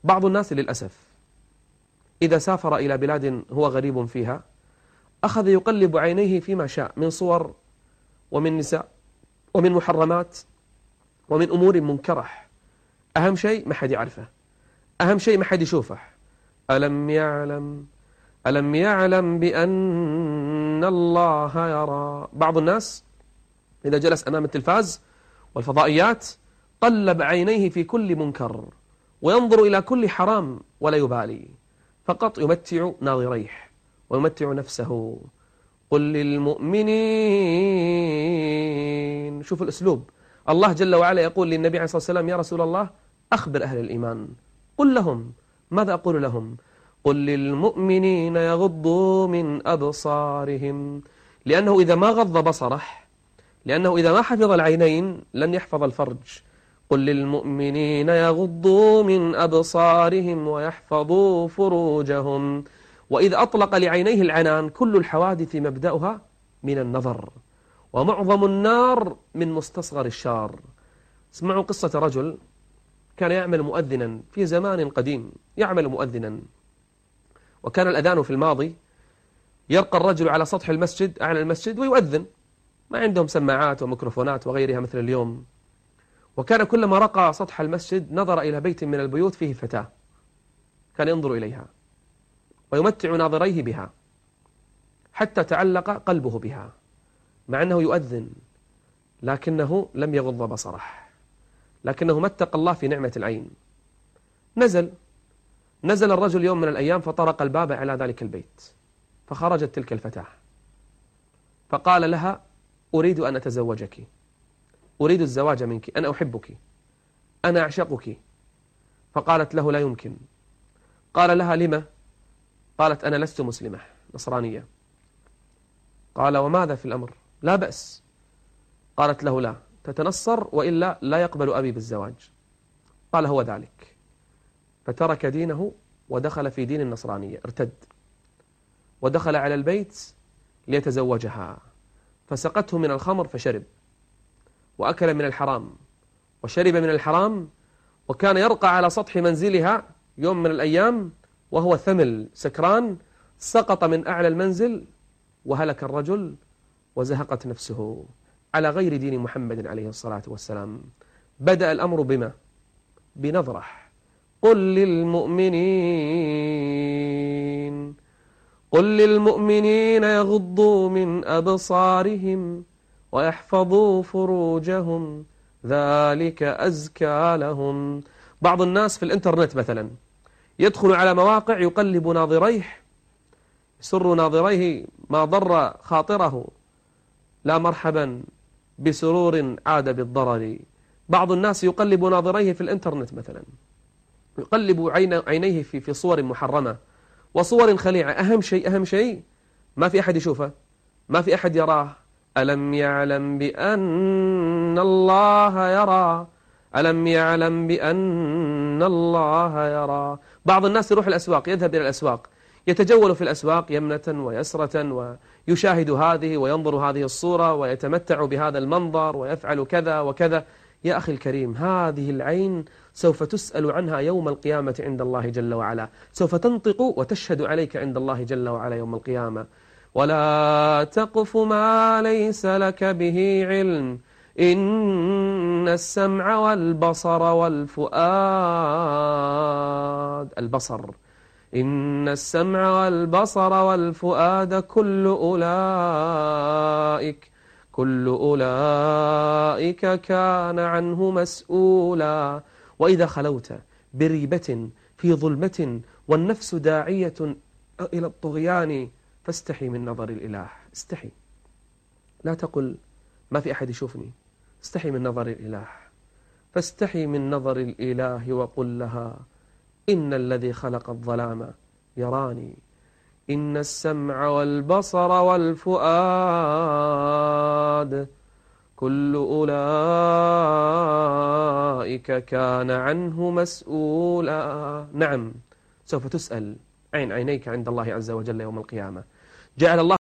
بعض الناس للأسف إذا سافر إلى بلاد هو غريب فيها أخذ يقلب عينيه فيما شاء من صور ومن نساء ومن محرمات ومن أمور منكرة. أهم شيء ما حد يعرفه، أهم شيء ما حد يشوفه. ألم يعلم بأن الله يرى. بعض الناس إذا جلس أمام التلفاز والفضائيات قلب عينيه في كل منكر وينظر إلى كل حرام ولا يبالي، فقط يمتع ناظريه ويمتع نفسه. قل للمؤمنين، شوف الأسلوب. الله جل وعلا يقول للنبي عليه الصلاة والسلام: يا رسول الله أخبر أهل الإيمان، قل لهم. ماذا أقول لهم؟ قل للمؤمنين يغضوا من أبصارهم، لأنه إذا ما غض بصره، لأنه إذا ما حفظ العينين لن يحفظ الفرج. قل للمؤمنين يغضوا من أبصارهم ويحفظوا فروجهم. وإذا أطلق لعينيه العنان كل الحوادث مبدأها من النظر، ومعظم النار من مستصغر الشار. اسمعوا قصة رجل كان يعمل مؤذنا في زمان قديم، يعمل مؤذنا، وكان الأذان في الماضي يرقى الرجل على سطح المسجد، أعلى المسجد، ويؤذن. ما عندهم سماعات وميكروفونات وغيرها مثل اليوم. وكان كلما رقى سطح المسجد نظر إلى بيت من البيوت فيه فتاة، كان ينظر إليها ويمتع ناظريه بها حتى تعلق قلبه بها، مع أنه يؤذن، لكنه لم يغض بصره، لكنه ما اتقى الله في نعمة العين. نزل الرجل يوم من الأيام فطرق الباب على ذلك البيت، فخرجت تلك الفتاة فقال لها: أريد أن أتزوجك، أريد الزواج منك، أنا أحبك، أنا أعشقك. فقالت له: لا يمكن. قال لها: لما؟ قالت: أنا لست مسلمة، نصرانية. قال: وماذا في الأمر؟ لا بأس. قالت له: لا، تتنصر وإلا لا يقبل أبي بالزواج. قال: هو ذلك. فترك دينه ودخل في دين النصرانية، ارتد ودخل على البيت ليتزوجها، فسقته من الخمر فشرب، وأكل من الحرام وشرب من الحرام، وكان يرقى على سطح منزلها يوم من الأيام وهو ثمل سكران، سقط من أعلى المنزل وهلك الرجل وزهقت نفسه على غير دين محمد عليه الصلاة والسلام. بدأ الأمر بما؟ بنظرة. قل للمؤمنين يغضوا من أبصارهم ويحفظوا فروجهم ذلك أزكى لهم. بعض الناس في الإنترنت مثلا يدخل على مواقع يقلب ناظريه، يسر ناظريه ما ضر خاطره، لا مرحبا بسرور عاد بالضرر. بعض الناس يقلب ناظريه في الإنترنت مثلا، يقلب عينيه في صور محرمة وصور خليعة. أهم شيء ما في أحد يشوفه، ما في أحد يراه. ألم يعلم بأن الله يرى، ألم يعلم بأن الله يرى. بعض الناس يروح الأسواق، يذهب إلى الأسواق، يتجول في الأسواق يمنة ويسرة ويشاهد هذه وينظر هذه الصورة ويتمتع بهذا المنظر ويفعل كذا وكذا. يا أخي الكريم، هذه العين سوف تسأل عنها يوم القيامة عند الله جل وعلا، سوف تنطق وتشهد عليك عند الله جل وعلا يوم القيامة. ولا تقف ما ليس لك به علم إن السمع والبصر والفؤاد، البصر، إن السمع والبصر والفؤاد كل أولئك كان عنه مسؤولا. وإذا خلوت بريبة في ظلمة والنفس داعية إلى الطغيان فاستحي من نظر الإله. استحي، لا تقل ما في أحد يشوفني، استحي من نظر الإله. فاستحي من نظر الإله وقل لها: إن الذي خلق الظلام يراني، إن السمع والبصر والفؤاد كل أولئك كان عنه مسؤولا. نعم، سوف تسأل عينيك عند الله عز وجل يوم القيامة. جعل الله